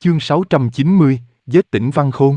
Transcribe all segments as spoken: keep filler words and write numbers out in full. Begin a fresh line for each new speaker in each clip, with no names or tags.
Chương sáu trăm chín mươi, giết Tĩnh Văn Khôn.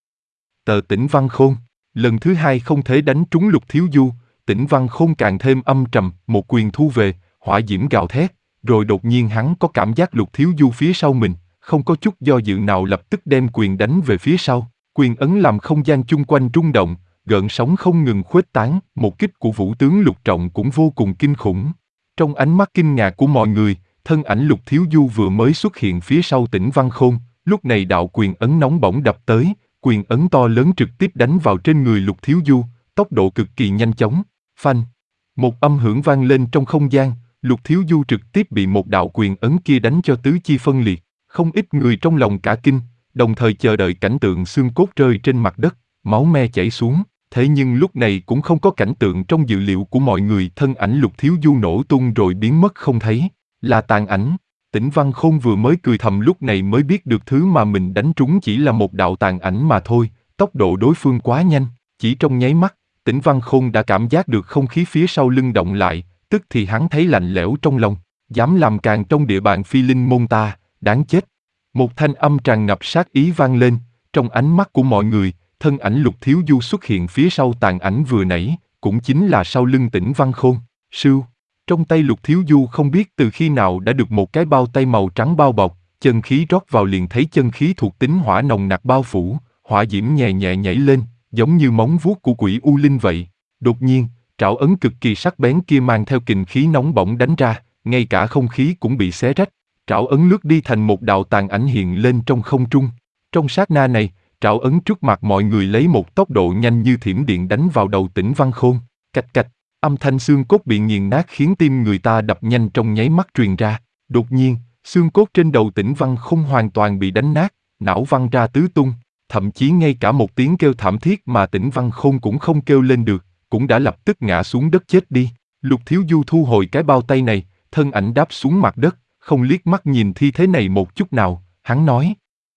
Tờ Tĩnh Văn Khôn, lần thứ hai không thể đánh trúng Lục Thiếu Du, Tĩnh Văn Khôn càng thêm âm trầm, một quyền thu về, hỏa diễm gào thét, rồi đột nhiên hắn có cảm giác Lục Thiếu Du phía sau mình, không có chút do dự nào lập tức đem quyền đánh về phía sau, quyền ấn làm không gian chung quanh rung động, gợn sóng không ngừng khuếch tán, một kích của Vũ tướng Lục Trọng cũng vô cùng kinh khủng. Trong ánh mắt kinh ngạc của mọi người, thân ảnh Lục Thiếu Du vừa mới xuất hiện phía sau Tĩnh Văn Khôn, lúc này đạo quyền ấn nóng bỏng đập tới, quyền ấn to lớn trực tiếp đánh vào trên người Lục Thiếu Du, tốc độ cực kỳ nhanh chóng. Phanh! Một âm hưởng vang lên trong không gian, Lục Thiếu Du trực tiếp bị một đạo quyền ấn kia đánh cho tứ chi phân liệt, không ít người trong lòng cả kinh, đồng thời chờ đợi cảnh tượng xương cốt rơi trên mặt đất, máu me chảy xuống. Thế nhưng lúc này cũng không có cảnh tượng trong dự liệu của mọi người, thân ảnh Lục Thiếu Du nổ tung rồi biến mất không thấy, là tàn ảnh. Tĩnh Văn Khôn vừa mới cười thầm lúc này mới biết được thứ mà mình đánh trúng chỉ là một đạo tàn ảnh mà thôi, tốc độ đối phương quá nhanh, chỉ trong nháy mắt, Tĩnh Văn Khôn đã cảm giác được không khí phía sau lưng động lại, tức thì hắn thấy lạnh lẽo trong lòng, dám làm càn trong địa bàn Phi Linh môn ta, đáng chết. Một thanh âm tràn ngập sát ý vang lên, trong ánh mắt của mọi người, thân ảnh Lục Thiếu Du xuất hiện phía sau tàn ảnh vừa nãy, cũng chính là sau lưng Tĩnh Văn Khôn. Sưu, trong tay Lục Thiếu Du không biết từ khi nào đã được một cái bao tay màu trắng bao bọc, chân khí rót vào liền thấy chân khí thuộc tính hỏa nồng nặc bao phủ, hỏa diễm nhẹ nhẹ nhảy lên, giống như móng vuốt của quỷ u linh vậy. Đột nhiên, trảo ấn cực kỳ sắc bén kia mang theo kình khí nóng bỏng đánh ra, ngay cả không khí cũng bị xé rách. Trảo ấn lướt đi thành một đạo tàn ảnh hiện lên trong không trung. Trong sát na này, trảo ấn trước mặt mọi người lấy một tốc độ nhanh như thiểm điện đánh vào đầu Tĩnh Văn Khôn. Cạch cạch, âm thanh xương cốt bị nghiền nát khiến tim người ta đập nhanh trong nháy mắt truyền ra. Đột nhiên, xương cốt trên đầu Tĩnh Văn Khôn hoàn toàn bị đánh nát, não văng ra tứ tung, thậm chí ngay cả một tiếng kêu thảm thiết mà Tĩnh Văn Khôn cũng không kêu lên được, cũng đã lập tức ngã xuống đất chết đi. Lục Thiếu Du thu hồi cái bao tay này, thân ảnh đáp xuống mặt đất, không liếc mắt nhìn thi thế này một chút nào, hắn nói: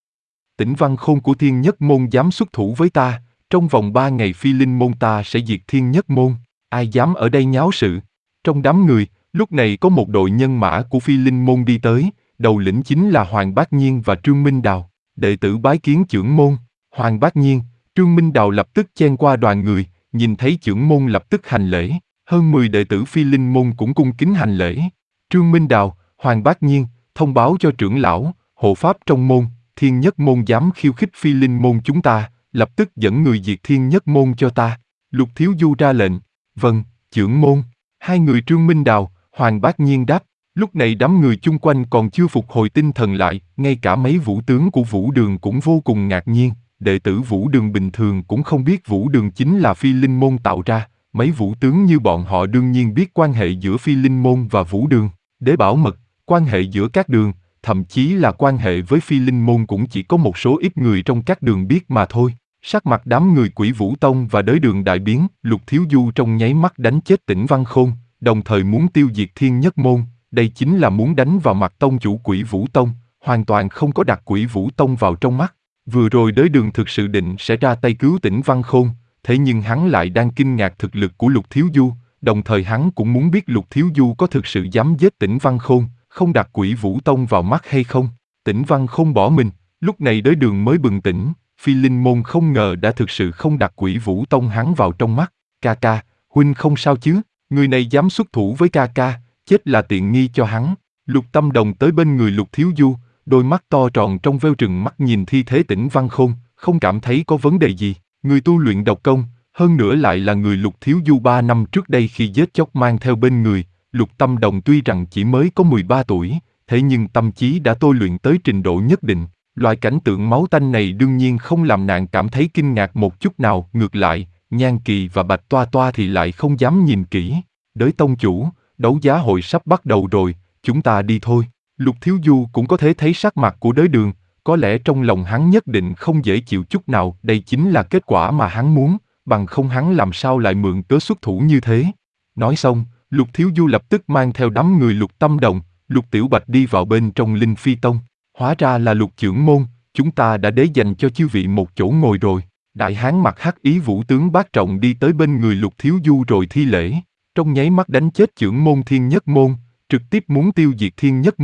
Tĩnh Văn Khôn của Thiên Nhất Môn dám xuất thủ với ta, trong vòng ba ngày Phi Linh Môn ta sẽ diệt Thiên Nhất Môn, ai dám ở đây nháo sự. Trong đám người, lúc này có một đội nhân mã của Phi Linh Môn đi tới, đầu lĩnh chính là Hoàng Bác Nhiên và Trương Minh Đào, đệ tử bái kiến trưởng môn. Hoàng Bác Nhiên, Trương Minh Đào lập tức chen qua đoàn người, nhìn thấy trưởng môn lập tức hành lễ, hơn mười đệ tử Phi Linh Môn cũng cung kính hành lễ. Trương Minh Đào, Hoàng Bác Nhiên, thông báo cho trưởng lão, hộ pháp trong môn, Thiên Nhất Môn dám khiêu khích Phi Linh Môn chúng ta, lập tức dẫn người diệt Thiên Nhất Môn cho ta. Lục Thiếu Du ra lệnh. Vâng, trưởng môn. Hai người Trương Minh Đào, Hoàng Bác Nhiên đáp. Lúc này đám người chung quanh còn chưa phục hồi tinh thần lại, ngay cả mấy vũ tướng của Vũ Đường cũng vô cùng ngạc nhiên. Đệ tử Vũ Đường bình thường cũng không biết Vũ Đường chính là Phi Linh Môn tạo ra. Mấy vũ tướng như bọn họ đương nhiên biết quan hệ giữa Phi Linh Môn và Vũ Đường. Để bảo mật, quan hệ giữa các đường, thậm chí là quan hệ với Phi Linh Môn cũng chỉ có một số ít người trong các đường biết mà thôi. Sắc mặt đám người Quỷ Vũ Tông và Đới Đường đại biến, Lục Thiếu Du trong nháy mắt đánh chết Tĩnh Văn Khôn, đồng thời muốn tiêu diệt Thiên Nhất Môn, đây chính là muốn đánh vào mặt tông chủ Quỷ Vũ Tông, hoàn toàn không có đặt Quỷ Vũ Tông vào trong mắt. Vừa rồi Đới Đường thực sự định sẽ ra tay cứu Tĩnh Văn Khôn, thế nhưng hắn lại đang kinh ngạc thực lực của Lục Thiếu Du, đồng thời hắn cũng muốn biết Lục Thiếu Du có thực sự dám giết Tĩnh Văn Khôn, không đặt Quỷ Vũ Tông vào mắt hay không. Tĩnh Văn Khôn bỏ mình, lúc này Đới Đường mới bừng tỉnh, Phi Linh Môn không ngờ đã thực sự không đặt Quỷ Vũ Tông hắn vào trong mắt. Ca ca, huynh không sao chứ? Người này dám xuất thủ với ca ca, chết là tiện nghi cho hắn. Lục Tâm Đồng tới bên người Lục Thiếu Du, đôi mắt to tròn trong veo trừng mắt nhìn thi thế Tĩnh Văn Khôn, không cảm thấy có vấn đề gì. Người tu luyện độc công, hơn nữa lại là người Lục Thiếu Du ba năm trước đây khi giết chóc mang theo bên người. Lục Tâm Đồng tuy rằng chỉ mới có mười ba tuổi, thế nhưng tâm trí đã tôi luyện tới trình độ nhất định. Loại cảnh tượng máu tanh này đương nhiên không làm nàng cảm thấy kinh ngạc một chút nào, ngược lại, Nhan Kỳ và Bạch Toa Toa thì lại không dám nhìn kỹ. Đới tông chủ, đấu giá hội sắp bắt đầu rồi, chúng ta đi thôi. Lục Thiếu Du cũng có thể thấy sắc mặt của Đới Đường, có lẽ trong lòng hắn nhất định không dễ chịu chút nào, đây chính là kết quả mà hắn muốn, bằng không hắn làm sao lại mượn cớ xuất thủ như thế. Nói xong, Lục Thiếu Du lập tức mang theo đám người Lục Tâm Đồng, Lục Tiểu Bạch đi vào bên trong Linh Phi Tông. Hóa ra là Lục trưởng môn, chúng ta đã để dành cho chư vị một chỗ ngồi rồi. Đại hán mặc hắc ý vũ tướng Bác Trọng đi tới bên người Lục Thiếu Du rồi thi lễ, trong nháy mắt đánh chết trưởng môn Thiên Nhất Môn, trực tiếp muốn tiêu diệt Thiên Nhất Môn.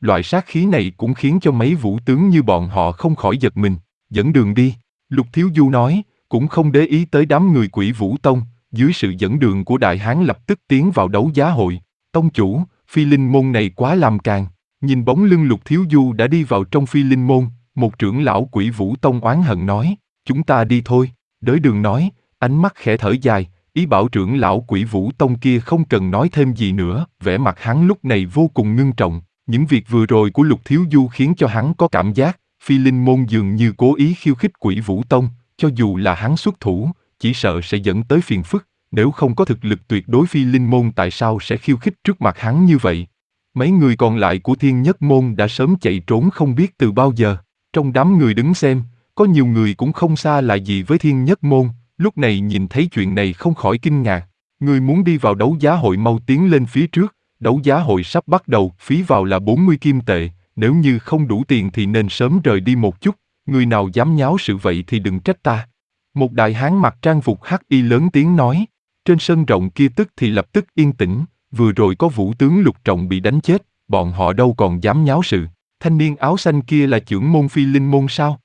loại sát khí này cũng khiến cho mấy vũ tướng như bọn họ không khỏi giật mình. Dẫn đường đi, Lục Thiếu Du nói, cũng không để ý tới đám người Quỷ Vũ Tông, dưới sự dẫn đường của Đại Hán lập tức tiến vào đấu giá hội. Tông chủ, Phi Linh môn này quá làm càn. Nhìn bóng lưng Lục Thiếu Du đã đi vào trong Phi Linh môn, một trưởng lão Quỷ Vũ Tông oán hận nói, chúng ta đi thôi. Đới Đường nói, ánh mắt khẽ thở dài, ý bảo trưởng lão Quỷ Vũ Tông kia không cần nói thêm gì nữa. Vẻ mặt hắn lúc này vô cùng ngưng trọng. Những việc vừa rồi của Lục Thiếu Du khiến cho hắn có cảm giác, Phi Linh môn dường như cố ý khiêu khích Quỷ Vũ Tông, cho dù là hắn xuất thủ, chỉ sợ sẽ dẫn tới phiền phức. Nếu không có thực lực tuyệt đối, Phi Linh môn tại sao sẽ khiêu khích trước mặt hắn như vậy? Mấy người còn lại của Thiên Nhất môn đã sớm chạy trốn không biết từ bao giờ. Trong đám người đứng xem, có nhiều người cũng không xa lạ gì với Thiên Nhất môn, lúc này nhìn thấy chuyện này không khỏi kinh ngạc. Người muốn đi vào đấu giá hội mau tiến lên phía trước, đấu giá hội sắp bắt đầu, phí vào là bốn mươi kim tệ, nếu như không đủ tiền thì nên sớm rời đi một chút, người nào dám nháo sự vậy thì đừng trách ta. Một đại hán mặc trang phục hắc y lớn tiếng nói. Trên sân rộng kia tức thì lập tức yên tĩnh, vừa rồi có vũ tướng Lục Trọng bị đánh chết, bọn họ đâu còn dám nháo sự. Thanh niên áo xanh kia là trưởng môn Phi Linh môn sao?